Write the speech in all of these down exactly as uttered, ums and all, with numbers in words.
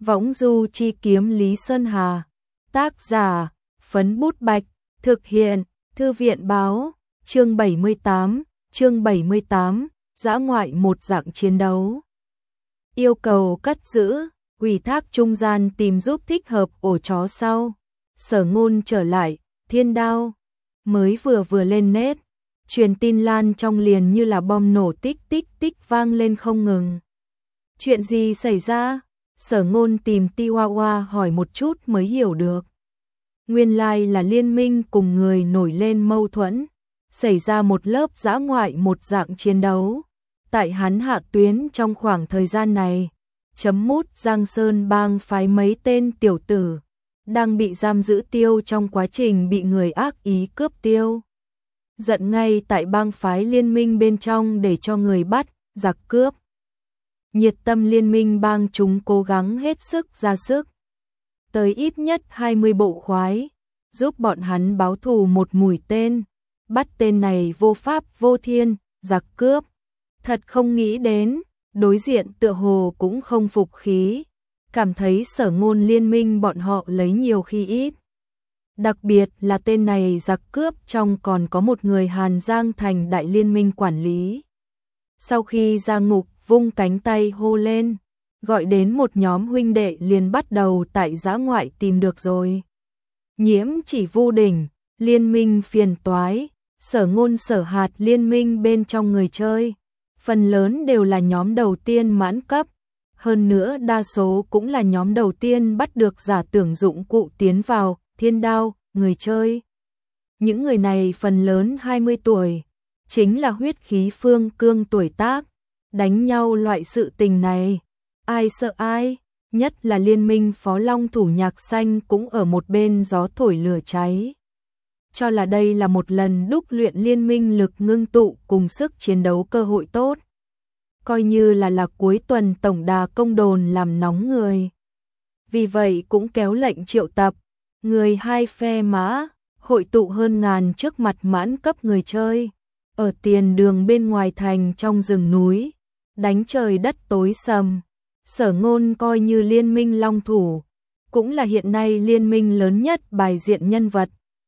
Võng du chi kiếm Lý Sơn Hà. Tác giả, Phấn Bút Bạch. Thực hiện, Thư viện báo. Chương bảy mươi tám, chương bảy mươi tám, dã ngoại một dạng chiến đấu. Yêu cầu cất giữ, ủy thác trung gian tìm giúp thích hợp ổ chó sau. Sở Ngôn trở lại, Thiên Đao mới vừa vừa lên nét, truyền tin lan trong liền như là bom nổ tích tích tích vang lên không ngừng. Chuyện gì xảy ra? Sở Ngôn tìm Tiwawa hỏi một chút mới hiểu được. Nguyên lai là liên minh cùng người nổi lên mâu thuẫn, xảy ra một lớp dã ngoại một dạng chiến đấu. Tại hắn hạ tuyến trong khoảng thời gian này, chấm mút Giang Sơn bang phái mấy tên tiểu tử đang bị giam giữ tiêu trong quá trình bị người ác ý cướp tiêu. Giận ngay tại bang phái liên minh bên trong để cho người bắt, giặc cướp. Nhiệt tâm liên minh bang chúng cố gắng hết sức ra sức. Tới ít nhất hai mươi bộ khoái, giúp bọn hắn báo thù một mũi tên, bắt tên này vô pháp vô thiên, giặc cướp. Thật không nghĩ đến, đối diện tựa hồ cũng không phục khí, cảm thấy Sở Ngôn liên minh bọn họ lấy nhiều khi ít. Đặc biệt là tên này giặc cướp trong còn có một người Hàn Giang thành đại liên minh quản lý. Sau khi ra ngục vung cánh tay hô lên, gọi đến một nhóm huynh đệ liền bắt đầu tại dã ngoại tìm được rồi. Nhiễm chỉ Vu Đỉnh, liên minh phiền toái, Sở Ngôn Sở Hạt liên minh bên trong người chơi, phần lớn đều là nhóm đầu tiên mãn cấp, hơn nữa đa số cũng là nhóm đầu tiên bắt được giả tưởng dụng cụ tiến vào Thiên Đao, người chơi. Những người này phần lớn hai mươi tuổi, chính là huyết khí phương cương tuổi tác, đánh nhau loại sự tình này, ai sợ ai, nhất là liên minh Phó Long thủ Nhạc Xanh cũng ở một bên gió thổi lửa cháy. Cho là đây là một lần đúc luyện liên minh lực ngưng tụ cùng sức chiến đấu cơ hội tốt. Coi như là là cuối tuần tổng đà công đồn làm nóng người. Vì vậy cũng kéo lệnh triệu tập, người hai phe mã, hội tụ hơn ngàn trước mặt mãn cấp người chơi. Ở tiền đường bên ngoài thành trong rừng núi, đánh trời đất tối sầm. Sở Ngôn coi như liên minh long thủ, cũng là hiện nay liên minh lớn nhất bài diện nhân vật.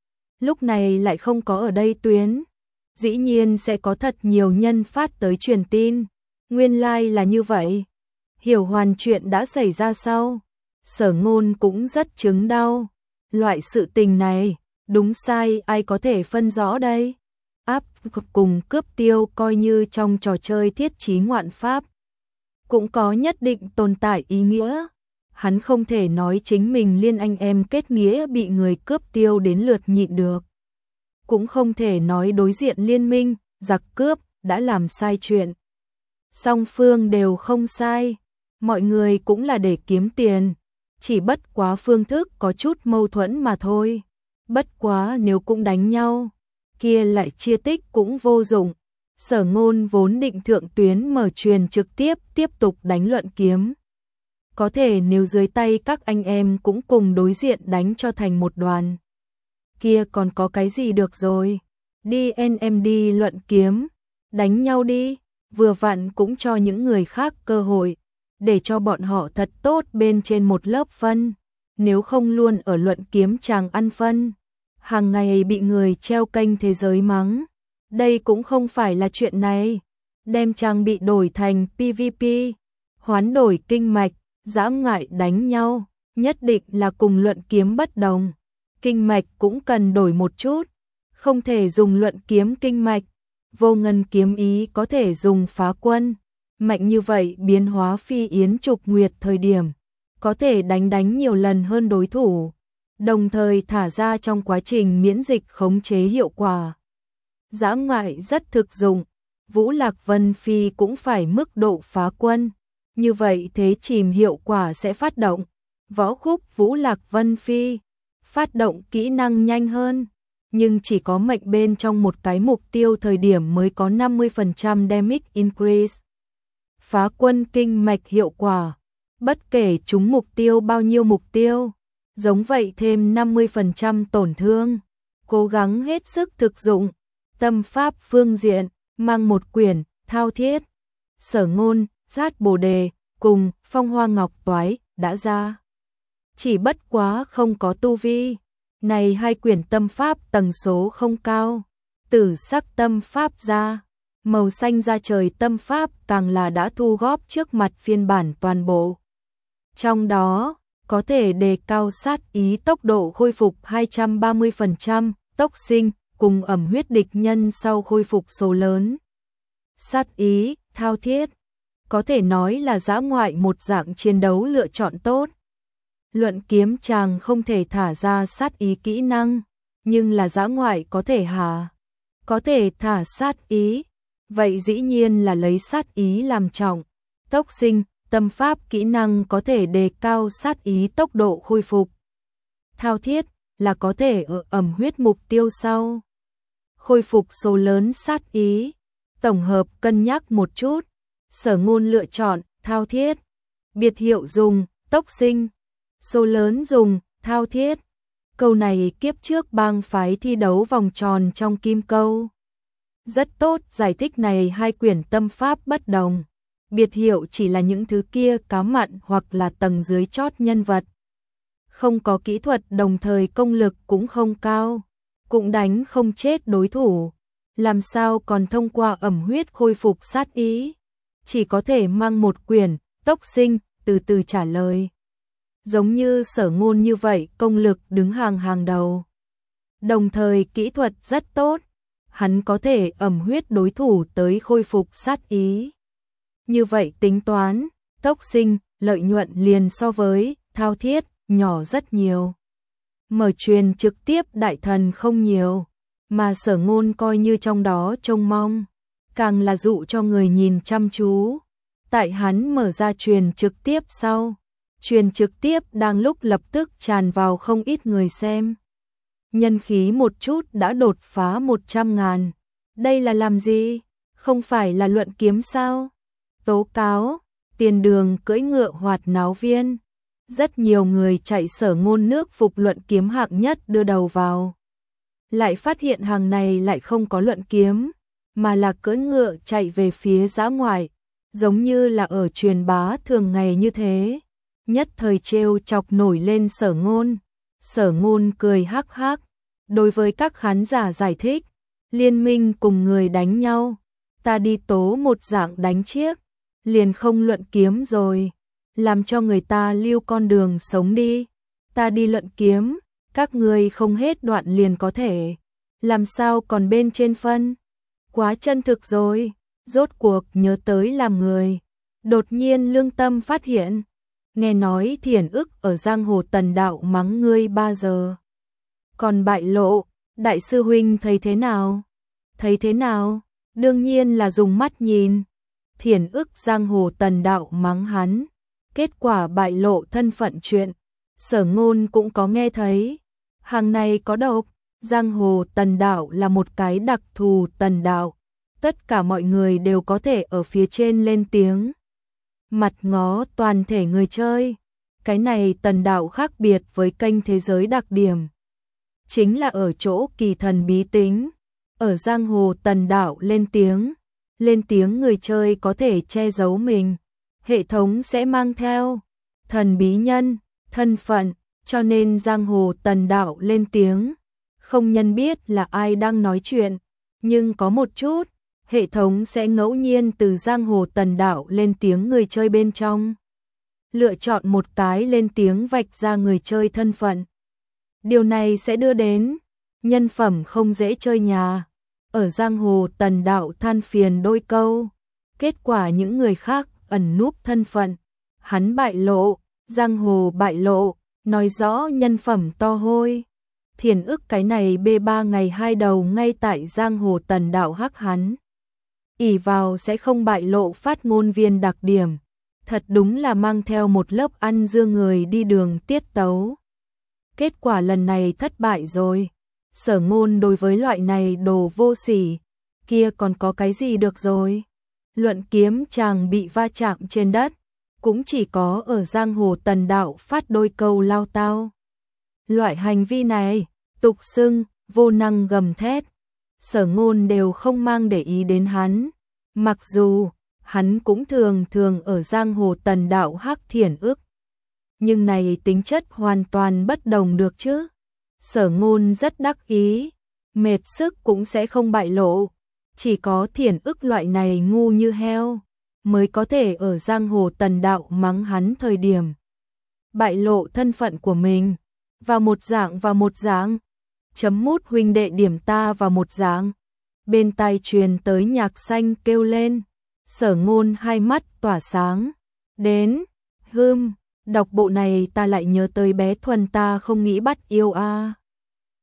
Lúc này lại không có ở đây tuyến, dĩ nhiên sẽ có thật nhiều nhân phát tới truyền tin. Nguyên lai like là như vậy. Hiểu hoàn chuyện đã xảy ra sau, Sở Ngôn cũng rất chứng đau. Loại sự tình này, đúng sai ai có thể phân rõ đây. Áp cùng cướp tiêu coi như trong trò chơi thiết trí ngoạn pháp, cũng có nhất định tồn tại ý nghĩa. Hắn không thể nói chính mình liên anh em kết nghĩa bị người cướp tiêu đến lượt nhịn được. Cũng không thể nói đối diện liên minh, giặc cướp, đã làm sai chuyện. Song phương đều không sai, mọi người cũng là để kiếm tiền, chỉ bất quá phương thức có chút mâu thuẫn mà thôi. Bất quá nếu cũng đánh nhau, kia lại chia tích cũng vô dụng. Sở Ngôn vốn định thượng tuyến mở truyền trực tiếp tiếp tục đánh luận kiếm. Có thể nếu dưới tay các anh em cũng cùng đối diện đánh cho thành một đoàn, kia còn có cái gì được rồi. Đi en em đi luận kiếm, đánh nhau đi, vừa vặn cũng cho những người khác cơ hội, để cho bọn họ thật tốt bên trên một lớp phân, nếu không luôn ở luận kiếm chàng ăn phân, hàng ngày bị người treo kênh thế giới mắng. Đây cũng không phải là chuyện này, đem trang bị đổi thành pê vê pê, hoán đổi kinh mạch, dã ngoại đánh nhau, nhất định là cùng luận kiếm bất đồng. Kinh mạch cũng cần đổi một chút, không thể dùng luận kiếm kinh mạch, vô ngân kiếm ý có thể dùng phá quân, mạnh như vậy biến hóa phi yến trục nguyệt thời điểm, có thể đánh đánh nhiều lần hơn đối thủ, đồng thời thả ra trong quá trình miễn dịch khống chế hiệu quả. Dã ngoại rất thực dụng, Vũ Lạc Vân Phi cũng phải mức độ phá quân, như vậy thế chìm hiệu quả sẽ phát động. Võ khúc Vũ Lạc Vân Phi, phát động kỹ năng nhanh hơn, nhưng chỉ có mệnh bên trong một cái mục tiêu thời điểm mới có năm mươi phần trăm damage increase. Phá quân kinh mạch hiệu quả, bất kể chúng mục tiêu bao nhiêu mục tiêu, giống vậy thêm năm mươi phần trăm tổn thương, cố gắng hết sức thực dụng. Tâm pháp phương diện, mang một quyển, thao thiết, Sở Ngôn, Sát Bồ Đề, cùng Phong Hoa Ngọc Toái, đã ra. Chỉ bất quá không có tu vi. Này hai quyển tâm pháp tầng số không cao. Tử sắc tâm pháp ra, màu xanh da trời tâm pháp càng là đã thu góp trước mặt phiên bản toàn bộ. Trong đó, có thể đề cao sát ý tốc độ khôi phục hai trăm ba mươi phần trăm, tốc sinh, cùng ẩm huyết địch nhân sau khôi phục số lớn. Sát ý, thao thiết, có thể nói là dã ngoại một dạng chiến đấu lựa chọn tốt. Luận kiếm chàng không thể thả ra sát ý kỹ năng, nhưng là dã ngoại có thể hà, có thể thả sát ý, vậy dĩ nhiên là lấy sát ý làm trọng. Tốc sinh, tâm pháp kỹ năng có thể đề cao sát ý tốc độ khôi phục. Thao thiết là có thể ở ẩm huyết mục tiêu sau khôi phục số lớn sát ý. Tổng hợp cân nhắc một chút, Sở Ngôn lựa chọn thao thiết, biệt hiệu dùng tốc sinh, số lớn dùng thao thiết. Câu này kiếp trước bang phái thi đấu vòng tròn trong kim câu. Rất tốt, giải thích này hai quyển tâm pháp bất đồng. Biệt hiệu chỉ là những thứ kia cá mặn hoặc là tầng dưới chót nhân vật. Không có kỹ thuật, đồng thời công lực cũng không cao, cũng đánh không chết đối thủ. Làm sao còn thông qua ẩm huyết khôi phục sát ý? Chỉ có thể mang một quyển, tốc sinh, từ từ trả lời. Giống như Sở Ngôn như vậy, công lực đứng hàng hàng đầu. Đồng thời kỹ thuật rất tốt, hắn có thể ẩm huyết đối thủ tới khôi phục sát ý. Như vậy tính toán, tốc sinh, lợi nhuận liền so với thao thiết, nhỏ rất nhiều. Mở truyền trực tiếp đại thần không nhiều, mà Sở Ngôn coi như trong đó trông mong, càng là dụ cho người nhìn chăm chú. Tại hắn mở ra truyền trực tiếp sau, truyền trực tiếp đang lúc lập tức tràn vào không ít người xem. Nhân khí một chút đã đột phá một trăm ngàn. Đây là làm gì? Không phải là luận kiếm sao? Tố cáo, tiền đường cưỡi ngựa hoạt náo viên. Rất nhiều người chạy Sở Ngôn nước phục luận kiếm hạng nhất đưa đầu vào. Lại phát hiện hàng này lại không có luận kiếm, mà là cưỡi ngựa chạy về phía dã ngoại, giống như là ở truyền bá thường ngày như thế. Nhất thời trêu chọc nổi lên Sở Ngôn. Sở Ngôn cười hắc hắc, đối với các khán giả giải thích, liên minh cùng người đánh nhau, ta đi tố một dạng đánh chiếc, liền không luận kiếm rồi, làm cho người ta lưu con đường sống đi. Ta đi luận kiếm, các người không hết đoạn liền có thể, làm sao còn bên trên phân. Quá chân thực rồi, rốt cuộc nhớ tới làm người. Đột nhiên lương tâm phát hiện, nghe nói Thiển Ức ở giang hồ tần đạo mắng ngươi ba giờ. Còn bại lộ, đại sư huynh thấy thế nào? Thấy thế nào? Đương nhiên là dùng mắt nhìn. Thiển Ức giang hồ tần đạo mắng hắn, kết quả bại lộ thân phận chuyện. Sở Ngôn cũng có nghe thấy. Hàng này có độc, giang hồ tần đạo là một cái đặc thù tần đạo. Tất cả mọi người đều có thể ở phía trên lên tiếng. Mặt ngó toàn thể người chơi. Cái này tần đạo khác biệt với kênh thế giới đặc điểm. Chính là ở chỗ kỳ thần bí tính. Ở giang hồ tần đạo lên tiếng. Lên tiếng người chơi có thể che giấu mình. Hệ thống sẽ mang theo thần bí nhân, thân phận, cho nên giang hồ tần đạo lên tiếng. Không nhân biết là ai đang nói chuyện, nhưng có một chút, hệ thống sẽ ngẫu nhiên từ giang hồ tần đạo lên tiếng người chơi bên trong. Lựa chọn một cái lên tiếng vạch ra người chơi thân phận. Điều này sẽ đưa đến nhân phẩm không dễ chơi nhà. Ở giang hồ tần đạo than phiền đôi câu. Kết quả những người khác ẩn núp thân phận. Hắn bại lộ, giang hồ bại lộ, nói rõ nhân phẩm to hôi. Thiển Ức cái này bê ba ngày hai đầu ngay tại giang hồ tần đạo hắc hắn. Ỷ vào sẽ không bại lộ phát ngôn viên đặc điểm. Thật đúng là mang theo một lớp ăn dưa người đi đường tiết tấu. Kết quả lần này thất bại rồi. Sở Ngôn đối với loại này đồ vô sỉ, kia còn có cái gì được rồi. Luận kiếm chàng bị va chạm trên đất, cũng chỉ có ở giang hồ tần đạo phát đôi câu lao tao. Loại hành vi này, tục xưng, vô năng gầm thét. Sở Ngôn đều không mang để ý đến hắn. Mặc dù, hắn cũng thường thường ở giang hồ tần đạo hắc Thiển Ức. nhưng này tính chất hoàn toàn bất đồng được chứ. Sở Ngôn rất đắc ý, mệt sức cũng sẽ không bại lộ, chỉ có Thiển Ức loại này ngu như heo mới có thể ở giang hồ tần đạo mắng hắn thời điểm bại lộ thân phận của mình, vào một dạng vào một dạng, chấm mút huynh đệ điểm ta vào một dạng. Bên tai truyền tới nhạc xanh kêu lên, Sở Ngôn hai mắt tỏa sáng, đến, hưm, đọc bộ này ta lại nhớ tới bé Thuần ta không nghĩ bắt yêu a.